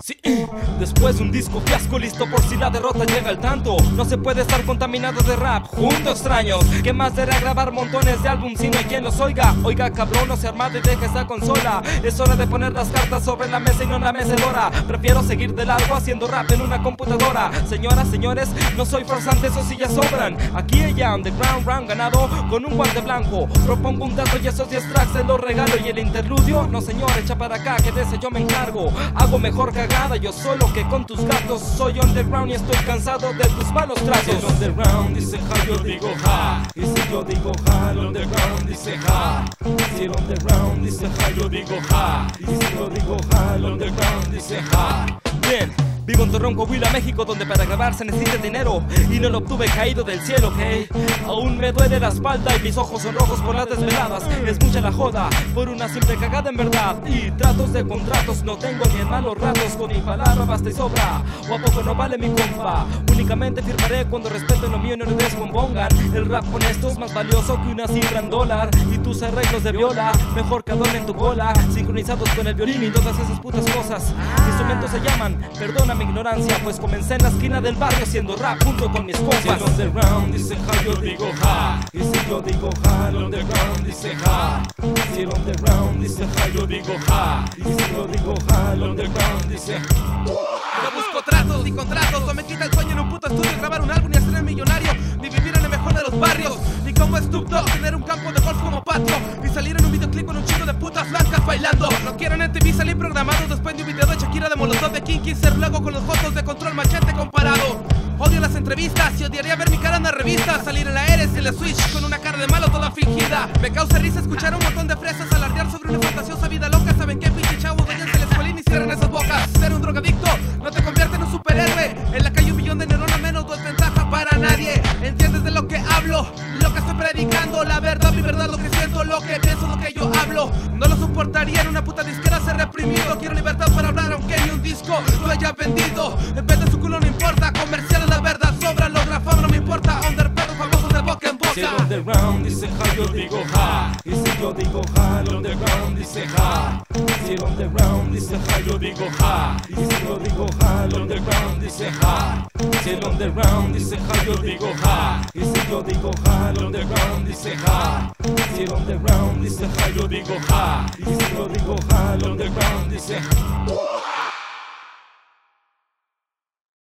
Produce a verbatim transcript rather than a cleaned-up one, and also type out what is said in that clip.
Sí, después de un disco fiasco listo por si la derrota llega al tanto. No se puede estar contaminado de rap junto a extraños. ¿Qué más será grabar montones de álbum si no hay quien los oiga? Oiga cabrón, no se armade y deje esa consola. Es hora de poner las cartas sobre la mesa y no en la mecedora. Prefiero seguir de largo haciendo rap en una computadora. Señoras, señores, no soy farsante, esos sí ya sobran. Aquí ella, underground round ganado con un guante blanco. Propongo un dato y esos diez tracks se los regalo. Y el interludio, no señor, echa para acá que de ese yo me encargo. Hago mejor cagada yo solo que con tus gatos. Soy underground y estoy cansado de tus malos tratos. Si el underground dice ja, yo digo ja. Y si yo digo ja, el underground dice ja. Si el underground dice ja, yo digo ja. Y si yo digo ja, el underground dice ja. Bien. Vivo en Torreón, Coahuila, México, donde para grabar se necesita dinero y no lo obtuve caído del cielo, ¿ok? Aún me duele la espalda y mis ojos son rojos por las desveladas. Es mucha la joda por una simple cagada en verdad. Y tratos de contratos no tengo ni en malos ratos. Con mi palabra basta y sobra. ¿O a poco no vale mi compa? Únicamente firmaré cuando respeten lo mío y no le descompongan. El rap honesto es más valioso que una cifra en dólar. Y tus arreglos de viola, mejor que adornen tu cola. Sincronizados con el violín y todas esas putas cosas. Instrumentos se llaman, perdona mi ignorancia, pues comencé en la esquina del barrio haciendo rap junto con mis compas. Si el underground dice ja, yo digo ja. Y si yo digo ja, el underground dice ja. Si el underground dice ja, yo digo ja. Y si yo digo ja, el underground dice ja. No busco tratos ni contratos, no me quita el sueño en un puto estudio grabar un álbum ni hacer el millonario, ni vivir en el mejor de los barrios, ni como Snoop Dogg tener un campo de golf como patio, ni salir en un videoclip con un chico de putas blancas bailando. No quiero en M T V salir programado después de un video de Shakira de Molotov de Kinky, ser luego con los fotos de Control Machete comparado. Odio las entrevistas y odiaría ver mi cara en la revista, salir en la Eres y en la Switch con una cara de malo toda fingida. Me causa risa escuchar a un montón de fresas alardear sobre una fantasiosa vida loca. ¿Saben qué, pinche chavos? Váyanse a la escuela y cierren esas bocas. Ser un drogadicto no te convierte en un superhéroe. En la calle un millón de neuronas menos, no es ventaja para nadie. ¿Entiendes de lo que hablo? Lo que estoy predicando, la verdad, mi verdad, lo que siento, lo que pienso, lo que yo hablo. No lo soportaría en una puta disquera ser reprimido. Quiero libertad para hablar aunque ni un disco lo haya vendido. En vez de su culo no importa, comerciales la verdad sobra. Los grafamos no me importa, under perros famosos de boca en boca. Si el underground dice ja, yo digo ja. Y si yo digo ja, el underground dice ja. Si el underground dice ja, yo digo ja. Y si yo digo ja, el underground dice ja. Si el underground dice ja, yo digo ja. Y si yo digo ja, el underground dice ja. Si el underground dice ja, yo digo ja. Y si yo digo ja, el underground dice ja.